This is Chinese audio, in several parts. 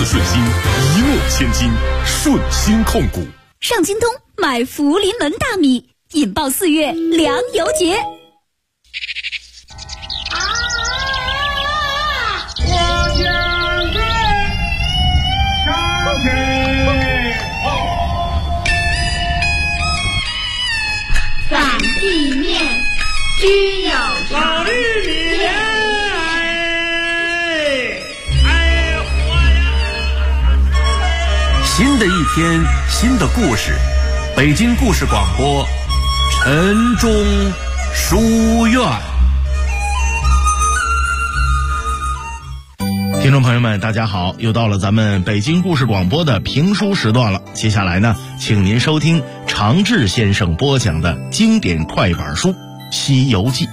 次顺心，一诺千金，顺心控股。 上京东买福临门大米，引爆4月粮油节。 散地面，均有老绿米莲， 新的一天，新的故事，北京故事广播，晨钟书院。听众朋友们，大家好，又到了咱们北京故事广播的评书时段了。接下来呢，请您收听常志先生播讲的经典快板书《西游记》。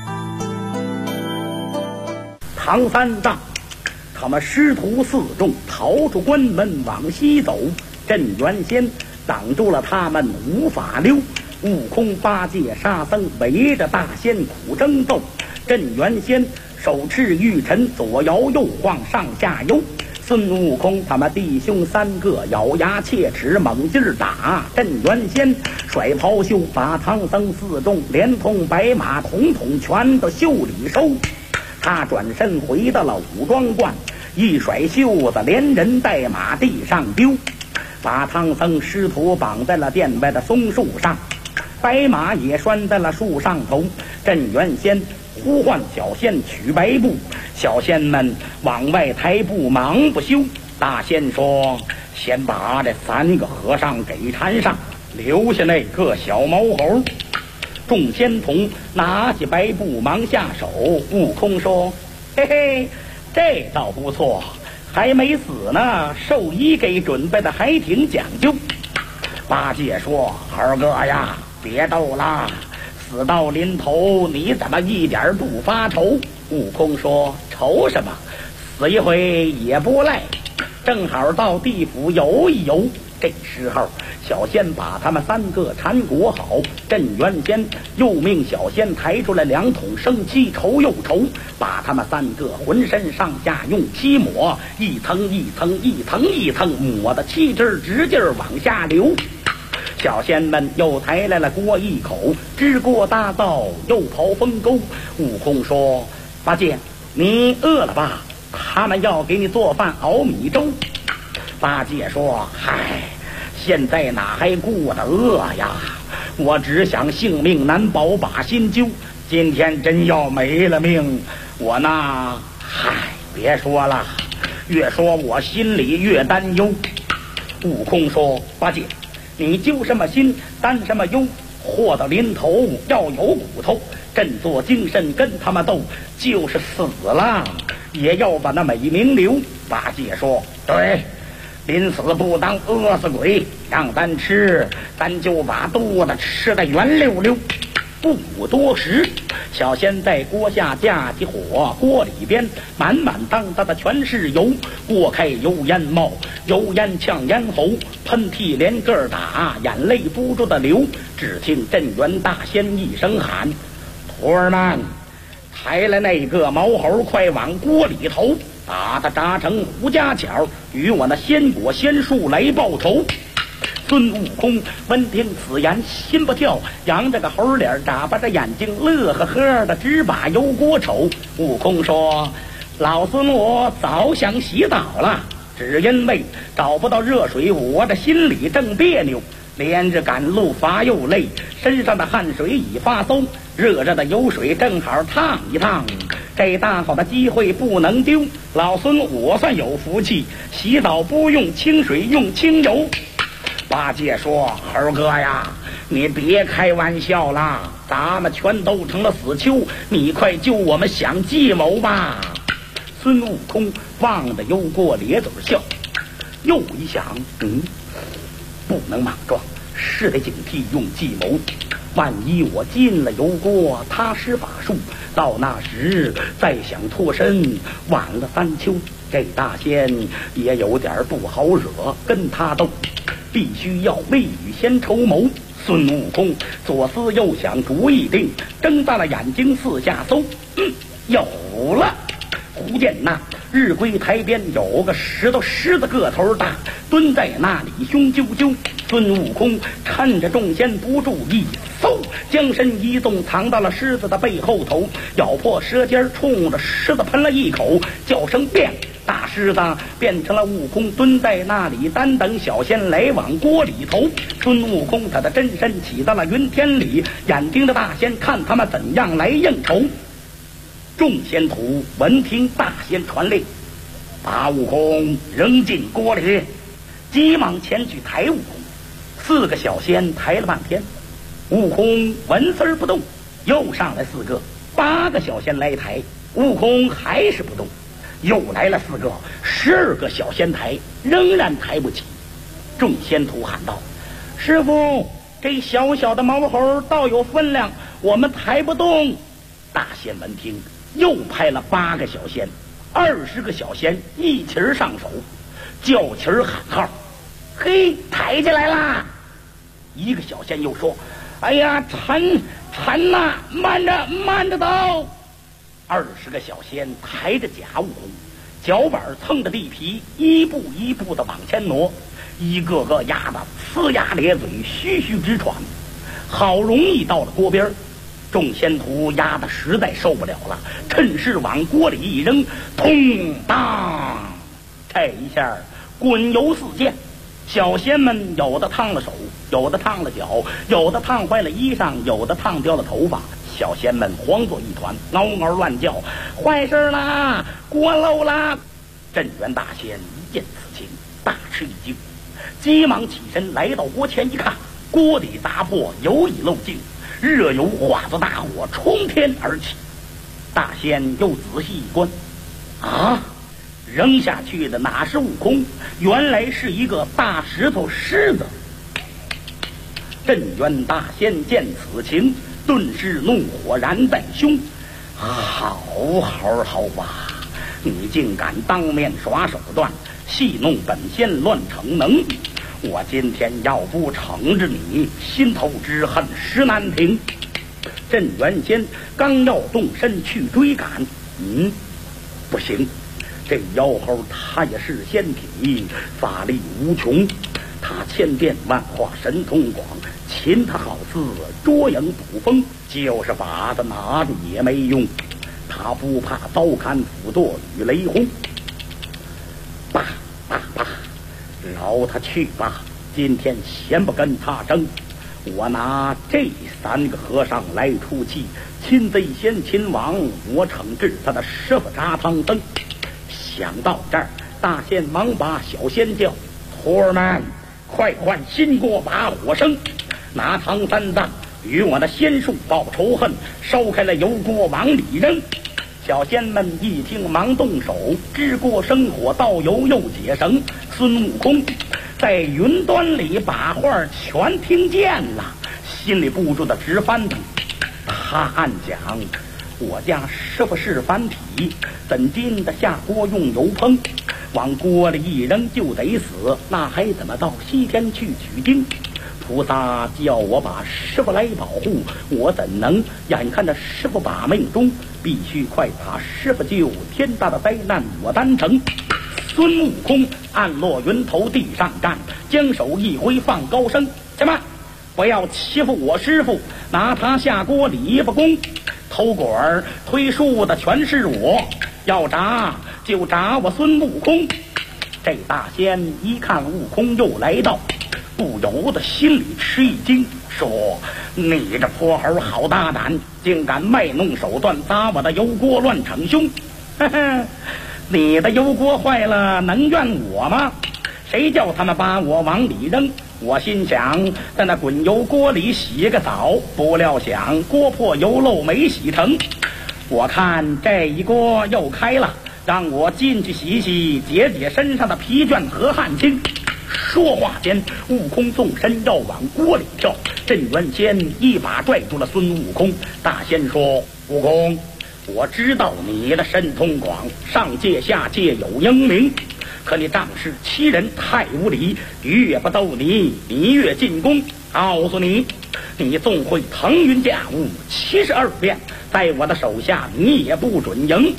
唐三藏他们师徒4众逃出关门往西走，镇元仙挡住了他们无法溜，悟空八戒沙僧围着大仙苦争斗，镇元仙手持玉尘左摇右晃上下游，孙悟空他们弟兄3个咬牙切齿猛劲儿打，镇元仙甩袍袖把唐僧4众连同白马统统全都袖里收。他转身回到了武装观，一甩袖子连人带马地上丢，把唐僧师徒绑在了殿外的松树上，白马也拴在了树上头。镇元仙呼唤小仙取白布，小仙们往外抬步忙不休。大仙说：先把这3个和尚给缠上，留下那个小毛猴。众仙童拿起白布忙下手。悟空说：嘿嘿，这倒不错，还没死呢，寿衣给准备的还挺讲究。八戒说：二哥呀，别逗了，死到临头你怎么一点不发愁？悟空说：愁什么，死一回也不赖，正好到地府游一游。这时候小仙把他们3个缠裹好，镇元仙又命小仙抬出来2桶生漆稠又稠，把他们3个浑身上下用漆抹，一层一层一层一层抹的漆汁直劲儿往下流。小仙们又抬来了锅一口，支锅搭灶又刨风沟。悟空说：八戒，你饿了吧？他们要给你做饭熬米粥。八戒说：嗨，现在哪还顾得饿呀，我只想性命难保把心揪，今天真要没了命，我那嗨别说了，越说我心里越担忧。悟空说：八戒，你揪什么心担什么忧，祸到临头要有骨头，振作精神跟他们斗，就是死了也要把那美名留。八戒说：对，临死不当饿死鬼，让咱吃，咱就把肚子吃得圆溜溜。不多时，小仙在锅下架起火，锅里边满满当当的全是油，锅开油烟冒，油烟呛咽喉，喷嚏连个打，眼泪不住的流。只听镇元大仙一声喊：徒儿们，抬来那个毛猴，快往锅里头，把它炸成胡家巧，与我那仙果仙树来报仇。孙悟空闻听此言，心不跳，扬着个猴脸，眨巴着眼睛，乐呵呵的直把油锅瞅。悟空说：老孙我早想洗澡了，只因为找不到热水，我这心里正别扭，连着赶路乏又累，身上的汗水已发馊，热热的油水正好烫一烫，这大好的机会不能丢。老孙我算有福气，洗澡不用清水，用清油。八戒说：猴哥呀，你别开玩笑啦，咱们全都成了死囚，你快救我们想计谋吧。孙悟空望着油锅咧嘴笑，又一想，不能莽撞，是得警惕用计谋。万一我进了油锅，他施法术，到那时再想脱身，晚了3秋。这大仙也有点不好惹，跟他斗必须要未雨先筹谋。孙悟空左思右想，主意定，睁大了眼睛四下搜，有了！忽见那日归台边有个狮子个头大，蹲在那里凶啾啾。孙悟空趁着众仙不注意，嗖，将身一动，藏到了狮子的背后头，咬破舌尖，冲着狮子喷了一口，叫声变。大狮子变成了悟空，蹲在那里单等小仙来往锅里头。孙悟空他的真身起到了云天里，眼盯着大仙看他们怎样来应酬。众仙徒闻听大仙传令，把悟空扔进锅里，急忙前去抬悟空。4个小仙抬了半天，悟空纹丝不动，又上来4个，8个小仙来抬，悟空还是不动，又来了4个，12个小仙抬，仍然抬不起。众仙徒喊道：师傅，这小小的毛猴倒有分量，我们抬不动。大仙闻听，又派了8个小仙，20个小仙一起上手，叫旗喊号，嘿，抬起来啦！一个小仙又说：哎呀，沉呐，慢着走。20个小仙抬着假悟空，脚板蹭着地皮，一步一步的往前挪，一个个压得呲牙咧嘴，吁吁直喘。好容易到了锅边，众仙徒压得实在受不了了，趁势往锅里一扔，砰当，这一下滚油四溅。小仙们有的烫了手，有的烫了脚，有的烫坏了衣裳，有的烫掉了头发。小仙们慌作一团，嗷嗷乱叫：坏事啦，锅漏啦！镇元大仙一见此情，大吃一惊，急忙起身来到锅前一看，锅底砸破，油已漏尽，热油化作大火冲天而起。大仙又仔细一观，啊，扔下去的哪是悟空，原来是一个大石头狮子。镇元大仙见此情，顿时怒火燃在胸。好吧，你竟敢当面耍手段，戏弄本仙乱逞能，我今天要不惩治你，心头之恨实难平。镇元仙刚要动身去追赶，不行，这妖猴他也是仙体，法力无穷，他千变万化，神通广，擒他好似捉影捕风，就是把他拿着也没用，他不怕刀砍斧剁与雷轰。罢，饶他去吧，今天先不跟他争，我拿这3个和尚来出气，擒贼先擒王，我惩治他的师傅扎唐僧。想到这儿，大仙忙把小仙叫：徒儿们，快换新锅把火生，拿唐三藏与我的仙术报仇恨，烧开了油锅往里扔。小仙们一听忙动手，支锅生火，倒油又解绳。孙悟空在云端里把话全听见了，心里不住的直翻腾。他暗讲，我家师傅是凡体，怎经得下锅用油烹，往锅里一扔就得死，那还怎么到西天去取经？菩萨叫我把师傅来保护，我怎能眼看着师傅把命中，必须快把师傅救，天大的灾难我担承。孙悟空按落云头地上站，将手一挥放高声：什么？不要欺负我师傅，拿他下锅里不公，偷果儿推树的全是我，要铡就铡我孙悟空。这大仙一看悟空又来到，不由得心里吃一惊，说：你这泼猴好大胆，竟敢卖弄手段砸我的油锅乱逞凶。你的油锅坏了能怨我吗？谁叫他们把我往里扔？我心想在那滚油锅里洗个澡，不料想锅破油漏没洗成，我看这一锅又开了，让我进去洗洗，解解身上的疲倦和汗青。说话间，悟空纵身要往锅里跳，镇元仙一把拽住了孙悟空。大仙说：悟空，我知道你的神通广，上界下界有英名，可你仗势欺人，太无礼，越不斗你越进攻。告诉你，你纵会腾云驾雾72变，在我的手下你也不准赢。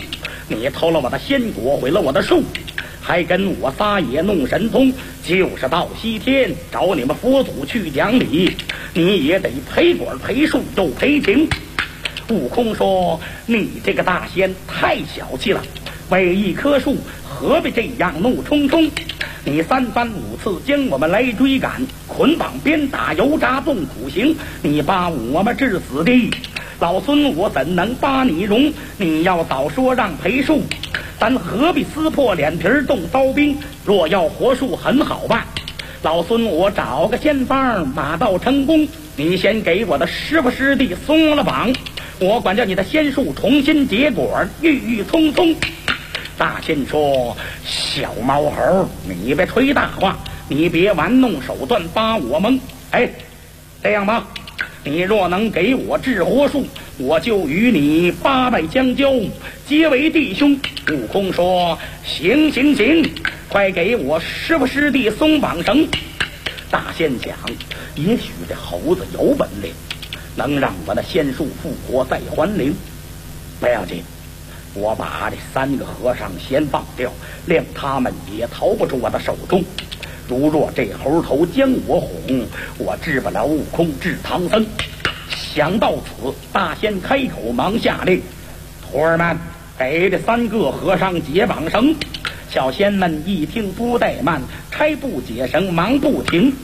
你偷了我的仙果，毁了我的树，还跟我撒野弄神通，就是到西天找你们佛祖去讲理，你也得赔果赔树又赔情。悟空说：“你这个大仙太小气了，为一棵树何必这样怒冲冲？你3番5次将我们来追赶，捆绑鞭打油炸纵苦刑，你把我们致死地。老孙我怎能把你容？你要早说让赔树，咱何必撕破脸皮动刀兵？若要活树很好办，老孙我找个仙方，马到成功，你先给我的师傅师弟松了绑，我管教你的仙术重新结果，郁郁葱葱。”大仙说：“小毛猴，你别吹大话，你别玩弄手段把我蒙。这样吧，你若能给我治活树，我就与你8拜相交，结为弟兄。”悟空说：“行，快给我师傅师弟松绑绳。”大仙想，也许这猴子有本领，能让我的仙术复活再还灵。不要紧，我把这3个和尚先放掉，令他们也逃不出我的手中。如若这猴头将我哄，我治不了悟空，治唐僧。想到此，大仙开口忙下令：“徒儿们，给这3个和尚解绑绳。”小仙们一听不怠慢，拆布解绳，忙不停。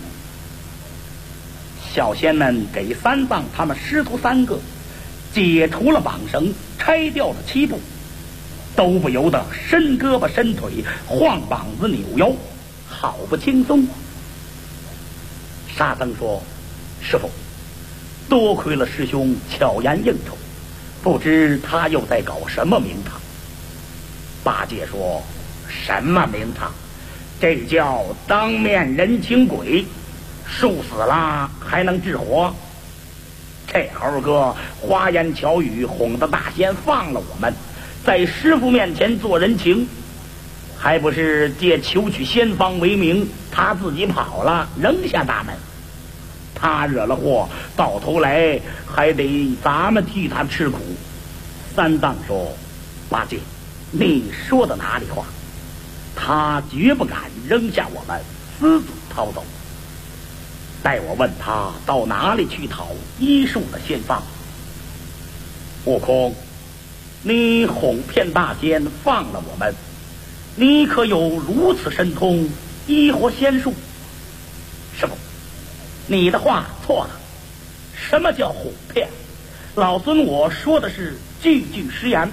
小仙们给3藏他们师徒3个解除了绑绳，拆掉了7步，都不由得伸胳膊伸腿，晃膀子扭腰，好不轻松。沙僧说：“师傅，多亏了师兄巧言应酬，不知他又在搞什么名堂。”八戒说：“什么名堂？这叫当面人情鬼，树死了还能治活？这猴哥花言巧语哄得大仙放了我们，在师傅面前做人情，还不是借求取仙方为名，他自己跑了，扔下大门。他惹了祸，到头来还得咱们替他吃苦。”三藏说：“八戒，你说的哪里话？他绝不敢扔下我们，私自逃走。待我问他到哪里去讨医术的仙方。”悟空，你哄骗大仙放了我们，你可有如此神通医活仙术？师傅，你的话错了。什么叫哄骗？老孙我说的是句句实言。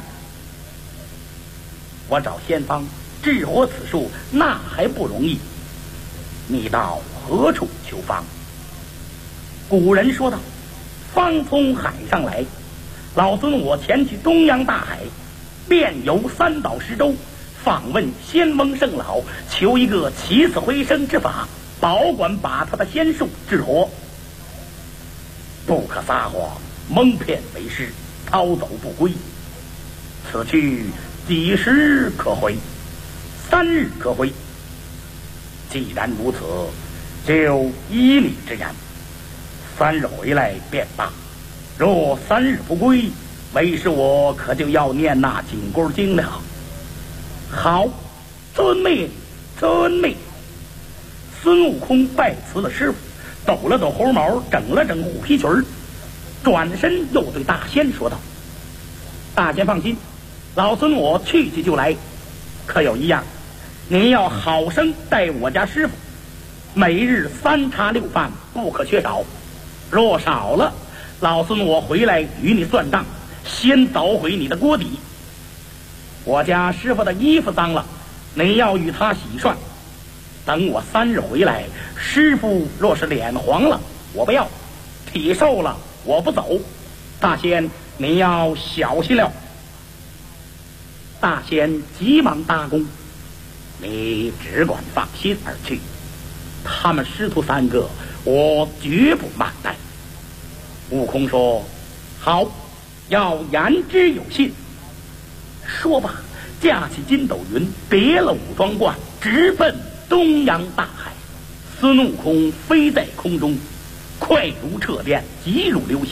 我找仙方治活此术，那还不容易？你到何处求方？古人说道：“方从海上来。”老孙我前去中央大海，遍游3岛10洲，访问仙翁圣老，求一个起死回生之法，保管把他的仙术治活。不可撒谎，蒙骗为师，逃走不归。此去几时可回？3日可回。既然如此，就依你之言，3日回来便罢。若3日不归，为师我可就要念那紧箍经了。好，遵命，遵命。孙悟空拜辞了师傅，抖了抖猴毛，整了整虎皮裙儿，转身又对大仙说道：“大仙放心，老孙我去就来。可有一样，您要好生待我家师傅，每日3茶6饭不可缺少。若少了，老孙我回来与你算账，先捣毁你的锅底。我家师傅的衣服脏了，你要与他洗涮。等我3日回来，师傅若是脸黄了，我不要；体瘦了，我不走。大仙，你要小心了。”大仙急忙搭弓：“你只管放心而去，他们师徒3个，我绝不慢待。”悟空说：“好，要言之有信。”说罢，架起筋斗云，别了武装冠，直奔东洋大海。孙悟空飞在空中，快如掣电，急如流星，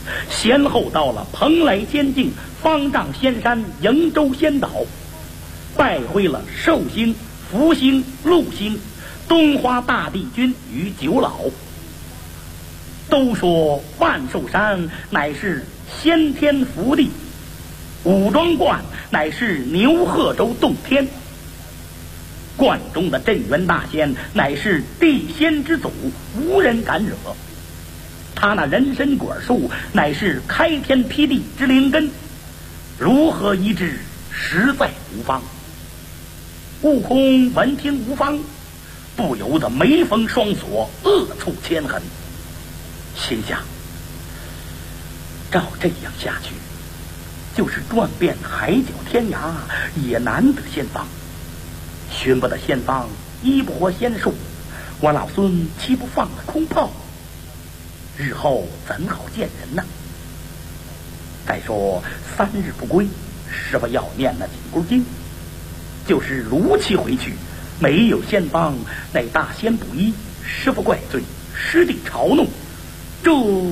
先后到了蓬莱仙境、方丈仙山、瀛洲仙岛，拜会了寿星、福星、禄星、东华大帝君与九老。都说万寿山乃是先天福地，武庄观乃是牛贺州洞天，观中的镇元大仙乃是地仙之祖，无人敢惹。他那人参果树乃是开天辟地之灵根，如何医治，实在无方。悟空闻听无方，不由得眉峰双锁，恶触千痕，心想：照这样下去，就是转遍海角天涯，也难得仙方。寻不得仙方，医不活仙术，我老孙岂不放了空炮？日后怎好见人呢？再说3日不归，师傅要念那紧箍经，就是如期回去，没有仙方，乃大仙不依，师傅怪罪，师弟嘲弄，这……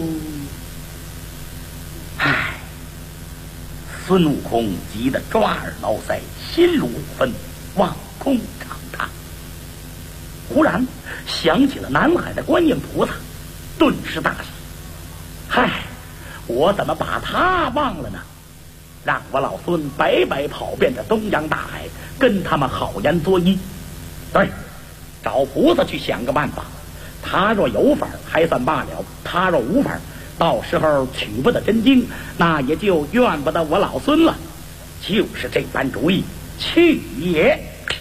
唉！孙悟空急得抓耳挠腮，心如火焚，望空长叹。忽然想起了南海的观音菩萨，顿时大喜。嗨，我怎么把他忘了呢？让我老孙白白跑遍这东洋大海，跟他们好言作揖。对，找菩萨去想个办法。他若有法还算罢了，他若无法，到时候取不得真经，那也就怨不得我老孙了。就是这般主意，去也！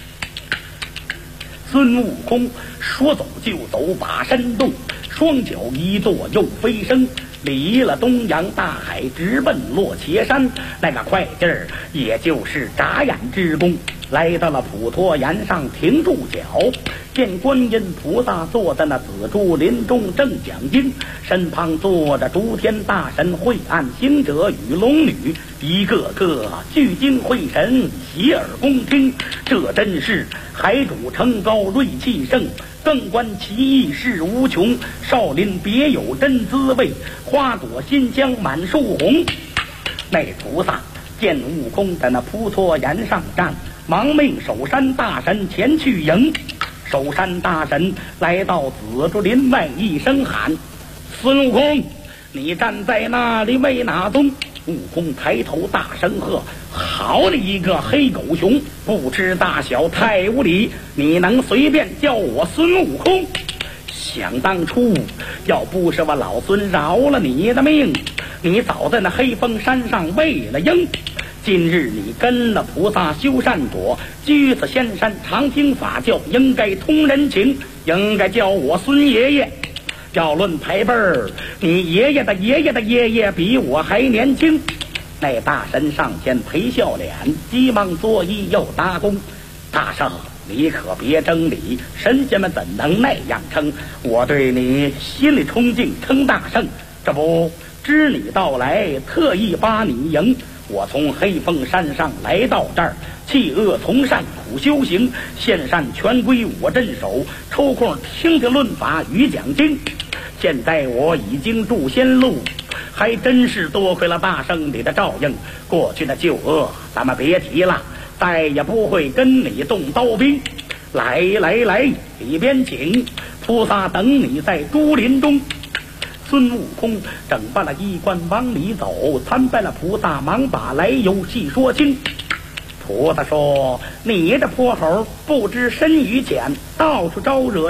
孙悟空说走就走，把身动，双脚一跺又飞升，离了东洋大海，直奔落茄山。那个快劲儿，也就是眨眼之功，来到了普陀岩上，停住脚，见观音菩萨坐在那紫竹林中正讲经，身旁坐着诸天大神、晦暗行者与龙女，一个个聚精会神，洗耳恭听。这真是海主城高，锐气盛，更观其意事无穷。少林别有真滋味，花朵馨香满树红。那菩萨见悟空在那扑错岩上站，忙命守山大神前去迎。守山大神来到紫竹林外，一声喊：“孙悟空，你站在那里为哪宗？”悟空抬头大声喝：“好你一个黑狗熊，不知大小，太无礼！你能随便叫我孙悟空？想当初，要不是我老孙饶了你的命，你早在那黑风山上喂了鹰。今日你跟了菩萨修善果，居此仙山常听法教，应该通人情，应该叫我孙爷爷。要论牌辈儿，你爷爷的爷爷的爷爷比我还年轻。”那大神上前陪笑脸，急忙作揖又搭躬：“大圣，你可别争理，神仙们怎能那样称？我对你心里崇敬，称大圣。这不知你到来，特意把你迎。我从黑风山上来到这儿，弃恶从善，苦修行，现善全归我镇守，抽空听听论法与讲经。现在我已经住仙路，还真是多亏了大圣你的照应。过去的旧恶咱们别提了，再也不会跟你动刀兵。来来来，里边请，菩萨等你在竹林中。”孙悟空整办了衣冠往里走，参拜了菩萨，忙把来由细说清。菩萨说：“你这泼猴不知深与浅，到处招惹